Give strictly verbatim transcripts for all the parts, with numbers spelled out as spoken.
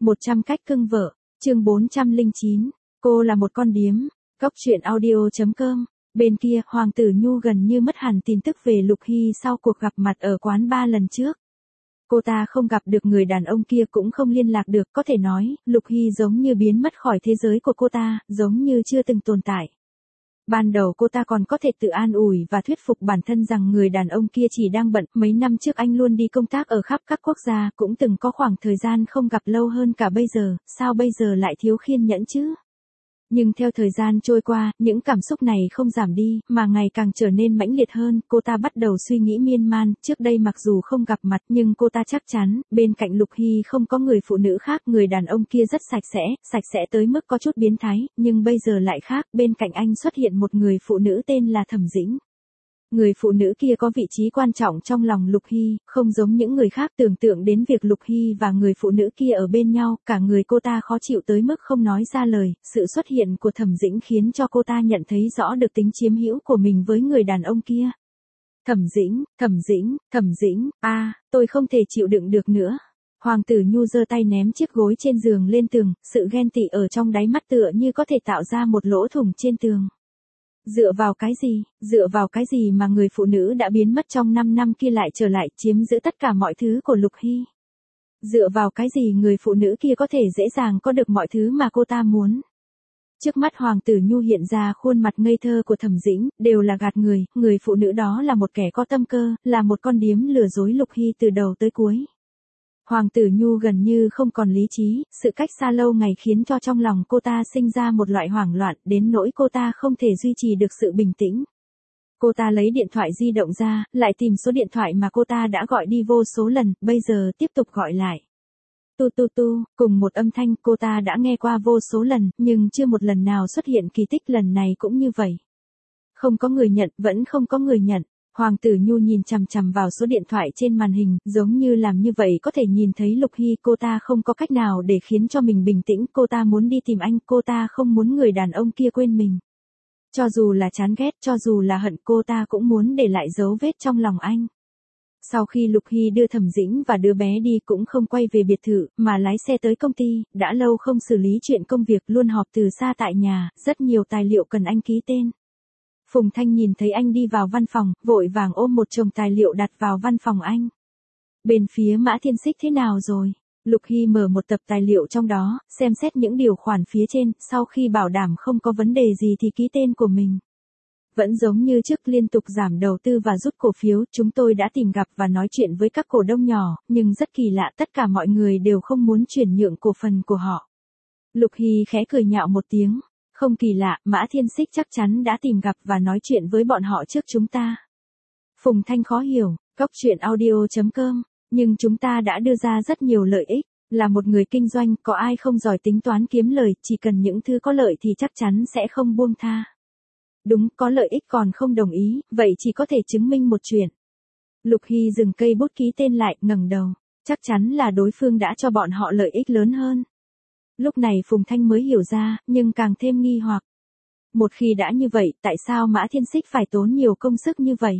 một trăm cách cưng vợ, chương bốn trăm lẻ chín, cô là một con điếm, Cốc truyện audio chấm com. Bên kia, Hoàng tử Nhu gần như mất hẳn tin tức về Lục Hy sau cuộc gặp mặt ở quán ba lần trước. Cô ta không gặp được người đàn ông kia cũng không liên lạc được, có thể nói, Lục Hy giống như biến mất khỏi thế giới của cô ta, giống như chưa từng tồn tại. Ban đầu cô ta còn có thể tự an ủi và thuyết phục bản thân rằng người đàn ông kia chỉ đang bận, mấy năm trước anh luôn đi công tác ở khắp các quốc gia, cũng từng có khoảng thời gian không gặp lâu hơn cả bây giờ, sao bây giờ lại thiếu kiên nhẫn chứ? Nhưng theo thời gian trôi qua, những cảm xúc này không giảm đi, mà ngày càng trở nên mãnh liệt hơn, cô ta bắt đầu suy nghĩ miên man, trước đây mặc dù không gặp mặt nhưng cô ta chắc chắn, bên cạnh Lục Hy không có người phụ nữ khác, người đàn ông kia rất sạch sẽ, sạch sẽ tới mức có chút biến thái, nhưng bây giờ lại khác, bên cạnh anh xuất hiện một người phụ nữ tên là Thẩm Dĩnh. Người phụ nữ kia có vị trí quan trọng trong lòng Lục Hy, không giống những người khác tưởng tượng đến việc Lục Hy và người phụ nữ kia ở bên nhau, cả người cô ta khó chịu tới mức không nói ra lời, sự xuất hiện của Thẩm Dĩnh khiến cho cô ta nhận thấy rõ được tính chiếm hữu của mình với người đàn ông kia. Thẩm Dĩnh, Thẩm Dĩnh, Thẩm Dĩnh, a, à, tôi không thể chịu đựng được nữa. Hoàng tử Nhu giơ tay ném chiếc gối trên giường lên tường, sự ghen tị ở trong đáy mắt tựa như có thể tạo ra một lỗ thủng trên tường. Dựa vào cái gì, dựa vào cái gì mà người phụ nữ đã biến mất trong năm năm kia lại trở lại chiếm giữ tất cả mọi thứ của Lục Hy? Dựa vào cái gì người phụ nữ kia có thể dễ dàng có được mọi thứ mà cô ta muốn? Trước mắt Hoàng tử Nhu hiện ra khuôn mặt ngây thơ của Thẩm Dĩnh, đều là gạt người, người phụ nữ đó là một kẻ có tâm cơ, là một con điếm lừa dối Lục Hy từ đầu tới cuối. Hoàng tử Nhu gần như không còn lý trí, sự cách xa lâu ngày khiến cho trong lòng cô ta sinh ra một loại hoảng loạn, đến nỗi cô ta không thể duy trì được sự bình tĩnh. Cô ta lấy điện thoại di động ra, lại tìm số điện thoại mà cô ta đã gọi đi vô số lần, bây giờ tiếp tục gọi lại. Tu tu tu, cùng một âm thanh cô ta đã nghe qua vô số lần, nhưng chưa một lần nào xuất hiện kỳ tích, lần này cũng như vậy. Không có người nhận, vẫn không có người nhận. Hoàng tử Nhu nhìn chằm chằm vào số điện thoại trên màn hình, giống như làm như vậy có thể nhìn thấy Lục Hy, cô ta không có cách nào để khiến cho mình bình tĩnh, cô ta muốn đi tìm anh, cô ta không muốn người đàn ông kia quên mình. Cho dù là chán ghét, cho dù là hận, cô ta cũng muốn để lại dấu vết trong lòng anh. Sau khi Lục Hy đưa Thẩm Dĩnh và đứa bé đi cũng không quay về biệt thự, mà lái xe tới công ty, đã lâu không xử lý chuyện công việc, luôn họp từ xa tại nhà, rất nhiều tài liệu cần anh ký tên. Phùng Thanh nhìn thấy anh đi vào văn phòng, vội vàng ôm một chồng tài liệu đặt vào văn phòng anh. Bên phía Mã Thiên Xích thế nào rồi? Lục Hy mở một tập tài liệu trong đó, xem xét những điều khoản phía trên, sau khi bảo đảm không có vấn đề gì thì ký tên của mình. Vẫn giống như trước, liên tục giảm đầu tư và rút cổ phiếu, chúng tôi đã tìm gặp và nói chuyện với các cổ đông nhỏ, nhưng rất kỳ lạ, tất cả mọi người đều không muốn chuyển nhượng cổ phần của họ. Lục Hy khẽ cười nhạo một tiếng. Không kỳ lạ, Mã Thiên Xích chắc chắn đã tìm gặp và nói chuyện với bọn họ trước chúng ta. Phùng Thanh khó hiểu, Cốc truyện audio chấm com, nhưng chúng ta đã đưa ra rất nhiều lợi ích, là một người kinh doanh, có ai không giỏi tính toán kiếm lời, chỉ cần những thứ có lợi thì chắc chắn sẽ không buông tha. Đúng, có lợi ích còn không đồng ý, vậy chỉ có thể chứng minh một chuyện. Lục Hy dừng cây bút ký tên lại, ngẩng đầu, chắc chắn là đối phương đã cho bọn họ lợi ích lớn hơn. Lúc này Phùng Thanh mới hiểu ra, nhưng càng thêm nghi hoặc. Một khi đã như vậy, tại sao Mã Thiên Xích phải tốn nhiều công sức như vậy?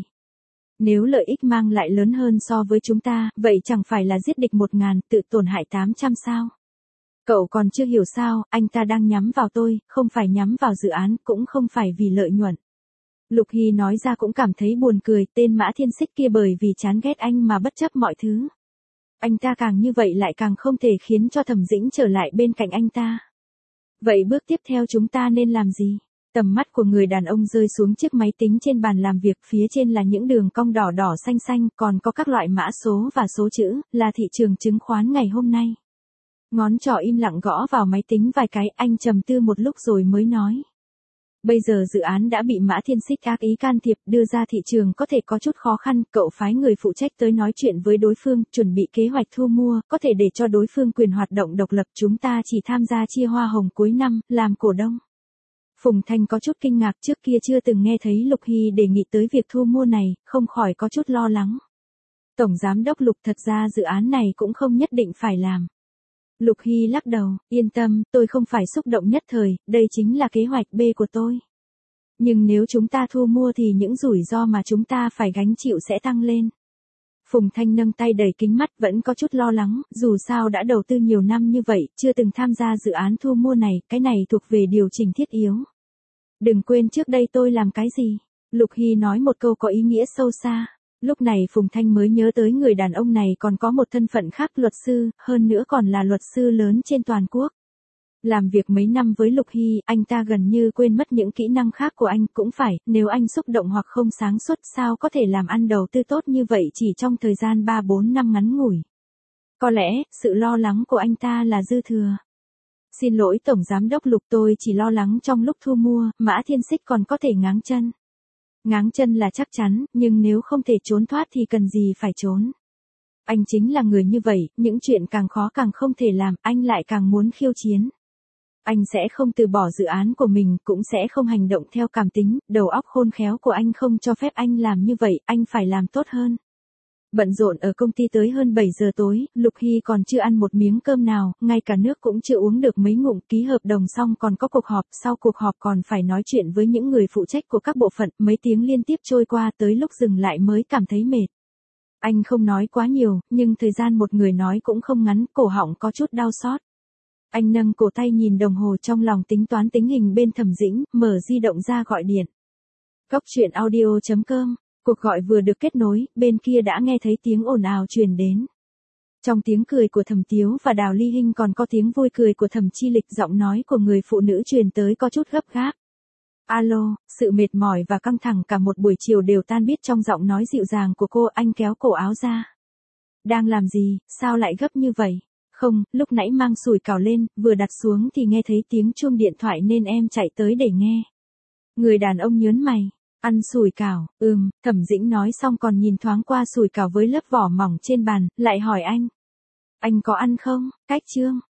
Nếu lợi ích mang lại lớn hơn so với chúng ta, vậy chẳng phải là giết địch một ngàn, tự tổn hại tám trăm sao? Cậu còn chưa hiểu sao, anh ta đang nhắm vào tôi, không phải nhắm vào dự án, cũng không phải vì lợi nhuận. Lục Hy nói ra cũng cảm thấy buồn cười, tên Mã Thiên Xích kia bởi vì chán ghét anh mà bất chấp mọi thứ. Anh ta càng như vậy lại càng không thể khiến cho Thẩm Dĩnh trở lại bên cạnh anh ta. Vậy bước tiếp theo chúng ta nên làm gì? Tầm mắt của người đàn ông rơi xuống chiếc máy tính trên bàn làm việc, phía trên là những đường cong đỏ đỏ xanh xanh, còn có các loại mã số và số chữ, là thị trường chứng khoán ngày hôm nay. Ngón trỏ im lặng gõ vào máy tính vài cái, anh trầm tư một lúc rồi mới nói. Bây giờ dự án đã bị Mã Thiên Xích ác ý can thiệp, đưa ra thị trường có thể có chút khó khăn, cậu phái người phụ trách tới nói chuyện với đối phương, chuẩn bị kế hoạch thu mua, có thể để cho đối phương quyền hoạt động độc lập, chúng ta chỉ tham gia chia hoa hồng cuối năm, làm cổ đông. Phùng Thanh có chút kinh ngạc, trước kia chưa từng nghe thấy Lục Hy đề nghị tới việc thu mua này, không khỏi có chút lo lắng. Tổng giám đốc Lục, thật ra dự án này cũng không nhất định phải làm. Lục Hy lắc đầu, yên tâm, tôi không phải xúc động nhất thời, đây chính là kế hoạch B của tôi. Nhưng nếu chúng ta thu mua thì những rủi ro mà chúng ta phải gánh chịu sẽ tăng lên. Phùng Thanh nâng tay đẩy kính mắt vẫn có chút lo lắng, dù sao đã đầu tư nhiều năm như vậy, chưa từng tham gia dự án thu mua này, cái này thuộc về điều chỉnh thiết yếu. Đừng quên trước đây tôi làm cái gì. Lục Hy nói một câu có ý nghĩa sâu xa. Lúc này Phùng Thanh mới nhớ tới người đàn ông này còn có một thân phận khác, luật sư, hơn nữa còn là luật sư lớn trên toàn quốc. Làm việc mấy năm với Lục Hy, anh ta gần như quên mất những kỹ năng khác của anh, cũng phải, nếu anh xúc động hoặc không sáng suốt sao có thể làm ăn đầu tư tốt như vậy chỉ trong thời gian ba bốn năm ngắn ngủi. Có lẽ, sự lo lắng của anh ta là dư thừa. Xin lỗi Tổng Giám đốc Lục, tôi chỉ lo lắng trong lúc thu mua, Mã Thiên Xích còn có thể ngáng chân. Ngáng chân là chắc chắn, nhưng nếu không thể trốn thoát thì cần gì phải trốn. Anh chính là người như vậy, những chuyện càng khó càng không thể làm, anh lại càng muốn khiêu chiến. Anh sẽ không từ bỏ dự án của mình, cũng sẽ không hành động theo cảm tính, đầu óc khôn khéo của anh không cho phép anh làm như vậy, anh phải làm tốt hơn. Bận rộn ở công ty tới hơn bảy giờ tối, Lục Hy còn chưa ăn một miếng cơm nào, ngay cả nước cũng chưa uống được mấy ngụm, ký hợp đồng xong còn có cuộc họp, sau cuộc họp còn phải nói chuyện với những người phụ trách của các bộ phận, mấy tiếng liên tiếp trôi qua tới lúc dừng lại mới cảm thấy mệt. Anh không nói quá nhiều, nhưng thời gian một người nói cũng không ngắn, cổ họng có chút đau xót. Anh nâng cổ tay nhìn đồng hồ trong lòng tính toán tình hình bên Thẩm Dĩnh, mở di động ra gọi điện. Cốc truyện audio chấm com. Cuộc gọi vừa được kết nối, bên kia đã nghe thấy tiếng ồn ào truyền đến. Trong tiếng cười của Thẩm Tiếu và Đào Ly Hinh còn có tiếng vui cười của Thẩm Chi Lịch, giọng nói của người phụ nữ truyền tới có chút gấp gáp. Alo, sự mệt mỏi và căng thẳng cả một buổi chiều đều tan biết trong giọng nói dịu dàng của cô. Anh kéo cổ áo ra. Đang làm gì, sao lại gấp như vậy? Không, lúc nãy mang sủi cảo lên, vừa đặt xuống thì nghe thấy tiếng chuông điện thoại nên em chạy tới để nghe. Người đàn ông nhớn mày. Ăn sủi cảo, ừm, Thẩm Dĩnh nói xong còn nhìn thoáng qua sủi cảo với lớp vỏ mỏng trên bàn, lại hỏi anh. Anh có ăn không? Cách trương.